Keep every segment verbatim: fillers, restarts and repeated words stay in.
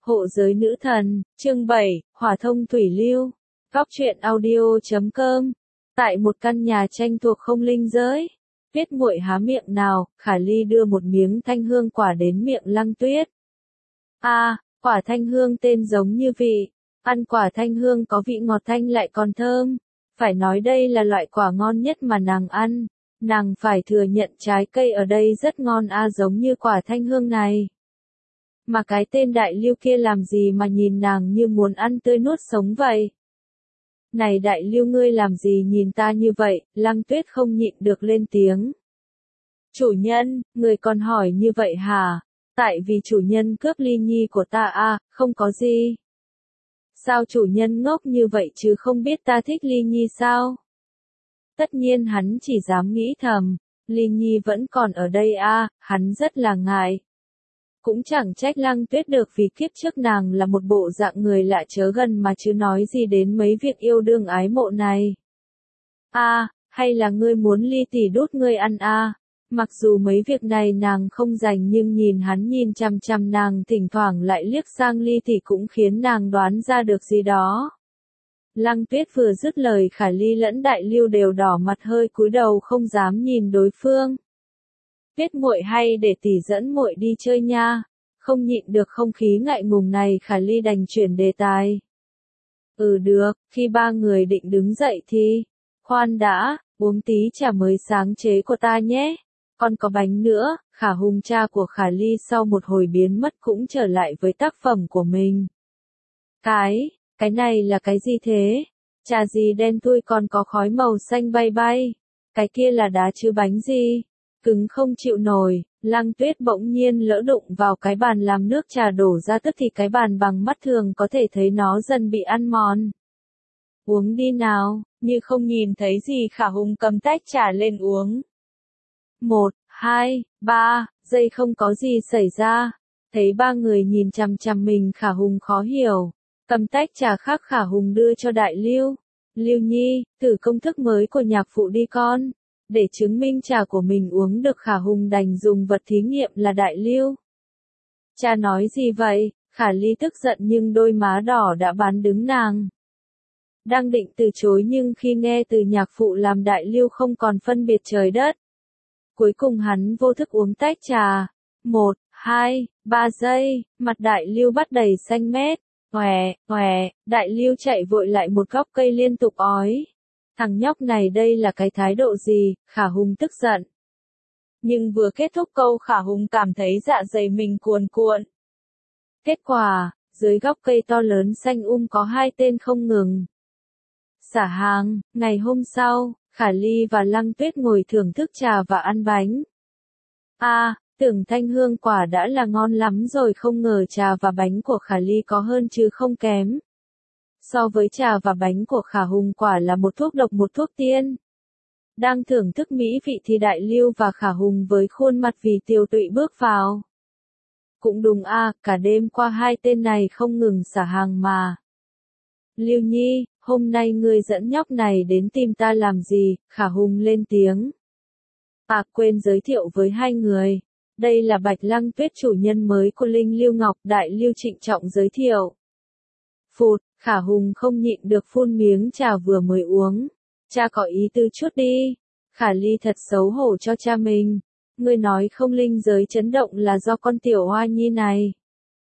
Hộ giới nữ thần, chương bảy, hỏa thông thủy lưu. Góc truyện audio chấm com. Tại một căn nhà tranh thuộc không linh giới. Tuyết muội há miệng nào, Khả Ly đưa một miếng thanh hương quả đến miệng Lăng Tuyết. A, à, quả thanh hương tên giống như vị. Ăn quả thanh hương có vị ngọt thanh lại còn thơm. Phải nói đây là loại quả ngon nhất mà nàng ăn. Nàng phải thừa nhận trái cây ở đây rất ngon a à, giống như quả thanh hương này. Mà cái tên đại lưu kia làm gì mà nhìn nàng như muốn ăn tươi nuốt sống vậy? Này đại lưu ngươi làm gì nhìn ta như vậy? Lăng Tuyết không nhịn được lên tiếng. Chủ nhân, người còn hỏi như vậy hả? Tại vì chủ nhân cướp ly nhi của ta à, không có gì. Sao chủ nhân ngốc như vậy chứ không biết ta thích ly nhi sao? Tất nhiên hắn chỉ dám nghĩ thầm, ly nhi vẫn còn ở đây à, hắn rất là ngại. Cũng chẳng trách Lăng Tuyết được vì kiếp trước nàng là một bộ dạng người lạ chớ gần mà chứ nói gì đến mấy việc yêu đương ái mộ này. A, à, hay là ngươi muốn ly tỷ đút ngươi ăn a? À? Mặc dù mấy việc này nàng không rành nhưng nhìn hắn nhìn chằm chằm nàng thỉnh thoảng lại liếc sang ly tỷ cũng khiến nàng đoán ra được gì đó. Lăng Tuyết vừa dứt lời Khả Ly lẫn Đại Lưu đều đỏ mặt hơi cúi đầu không dám nhìn đối phương. Tuyết muội hay để tỷ dẫn muội đi chơi nha. Không nhịn được không khí ngại ngùng này Khả Ly đành chuyển đề tài. Ừ được, khi ba người định đứng dậy thì, khoan đã, uống tí trà mới sáng chế của ta nhé. Còn có bánh nữa, Khả Hùng cha của Khả Ly sau một hồi biến mất cũng trở lại với tác phẩm của mình. Cái, cái này là cái gì thế? Trà gì đen thui còn có khói màu xanh bay bay. Cái kia là đá chứ bánh gì? Cứng không chịu nổi, Lăng Tuyết bỗng nhiên lỡ đụng vào cái bàn làm nước trà đổ ra tức thì cái bàn bằng mắt thường có thể thấy nó dần bị ăn mòn. Uống đi nào, như không nhìn thấy gì Khả Hùng cầm tách trà lên uống. Một, hai, ba, giây không có gì xảy ra. Thấy ba người nhìn chằm chằm mình Khả Hùng khó hiểu. Cầm tách trà khác Khả Hùng đưa cho Đại Lưu. Lưu Nhi, thử công thức mới của nhạc phụ đi con. Để chứng minh trà của mình uống được Khả Hùng đành dùng vật thí nghiệm là Đại Lưu. Cha nói gì vậy? Khả Ly tức giận nhưng đôi má đỏ đã bán đứng nàng. Đang định từ chối nhưng khi nghe từ nhạc phụ làm Đại Lưu không còn phân biệt trời đất. Cuối cùng hắn vô thức uống tách trà. Một, hai, ba giây, mặt Đại Lưu bắt đầy xanh mét. Òe, òe, Đại Lưu chạy vội lại một góc cây liên tục ói. Thằng nhóc này đây là cái thái độ gì? Khả Hùng tức giận. Nhưng vừa kết thúc câu Khả Hùng cảm thấy dạ dày mình cuồn cuộn. Kết quả, dưới góc cây to lớn xanh um có hai tên không ngừng xả hàng. Ngày hôm sau, Khả Ly và Lăng Tuyết ngồi thưởng thức trà và ăn bánh. A, à, tưởng thanh hương quả đã là ngon lắm rồi không ngờ trà và bánh của Khả Ly có hơn chứ không kém. So với trà và bánh của Khả Hùng quả là một thuốc độc một thuốc tiên. Đang thưởng thức mỹ vị thì Đại Lưu và Khả Hùng với khuôn mặt vì tiều tụy bước vào. Cũng đúng a, à, cả đêm qua hai tên này không ngừng xả hàng mà. Lưu Nhi, hôm nay ngươi dẫn nhóc này đến tìm ta làm gì? Khả Hùng lên tiếng. À quên giới thiệu với hai người. Đây là Bạch Lăng Tuyết chủ nhân mới của Linh Lưu Ngọc. Đại Lưu trịnh trọng giới thiệu. Phụt, Khả Hùng không nhịn được phun miếng trà vừa mới uống. Cha có ý tư chút đi. Khả Ly thật xấu hổ cho cha mình. Ngươi nói không linh giới chấn động là do con tiểu hoa nhi này.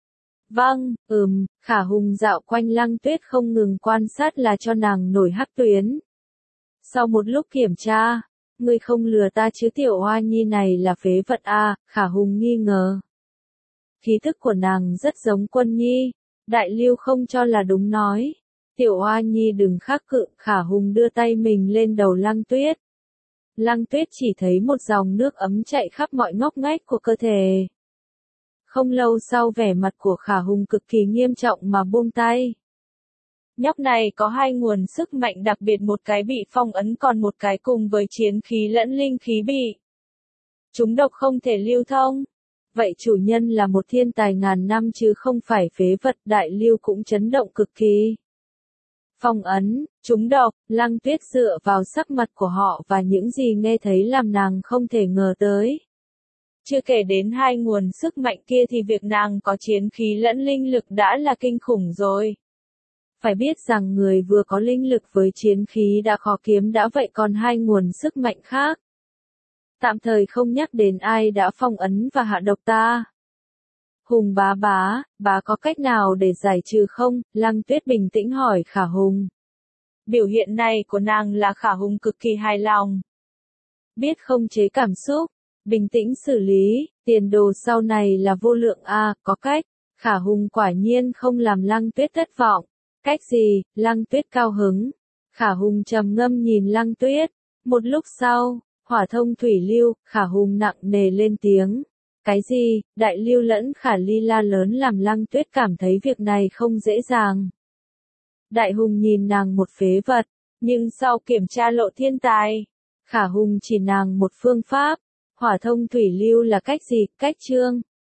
Vâng, ừm, Khả Hùng dạo quanh Lăng Tuyết không ngừng quan sát là cho nàng nổi hắc tuyến. Sau một lúc kiểm tra, ngươi không lừa ta chứ tiểu hoa nhi này là phế vật a, à, Khả Hùng nghi ngờ. Khí thức của nàng rất giống Quân Nhi. Đại Lưu không cho là đúng nói. Tiểu Hoa Nhi đừng khắc cự, Khả Hùng đưa tay mình lên đầu Lăng Tuyết. Lăng Tuyết chỉ thấy một dòng nước ấm chạy khắp mọi ngóc ngách của cơ thể. Không lâu sau vẻ mặt của Khả Hùng cực kỳ nghiêm trọng mà buông tay. Nhóc này có hai nguồn sức mạnh đặc biệt, một cái bị phong ấn còn một cái cùng với chiến khí lẫn linh khí bị. Chúng độc không thể lưu thông. Vậy chủ nhân là một thiên tài ngàn năm chứ không phải phế vật. Đại Lưu cũng chấn động cực kỳ. Phong ấn, trúng độc, Lăng Tuyết dựa vào sắc mặt của họ và những gì nghe thấy làm nàng không thể ngờ tới. Chưa kể đến hai nguồn sức mạnh kia thì việc nàng có chiến khí lẫn linh lực đã là kinh khủng rồi. Phải biết rằng người vừa có linh lực với chiến khí đã khó kiếm đã vậy còn hai nguồn sức mạnh khác. Tạm thời không nhắc đến ai đã phong ấn và hạ độc ta. Hùng bá bá, bá có cách nào để giải trừ không? Lăng Tuyết bình tĩnh hỏi Khả Hùng. Biểu hiện này của nàng là Khả Hùng cực kỳ hài lòng. Biết không chế cảm xúc, bình tĩnh xử lý, tiền đồ sau này là vô lượng a, à, có cách. Khả Hùng quả nhiên không làm Lăng Tuyết thất vọng. Cách gì? Lăng Tuyết cao hứng. Khả Hùng trầm ngâm nhìn Lăng Tuyết. Một lúc sau, hỏa thông thủy lưu, Khả Hùng nặng nề lên tiếng. Cái gì? Đại lưu lẫn Khả Ly la lớn làm Lăng Tuyết cảm thấy việc này không dễ dàng. Đại Hùng nhìn nàng một phế vật, nhưng sau kiểm tra lộ thiên tài, Khả Hùng chỉ nàng một phương pháp. Hỏa thông thủy lưu là cách gì? Cách chương.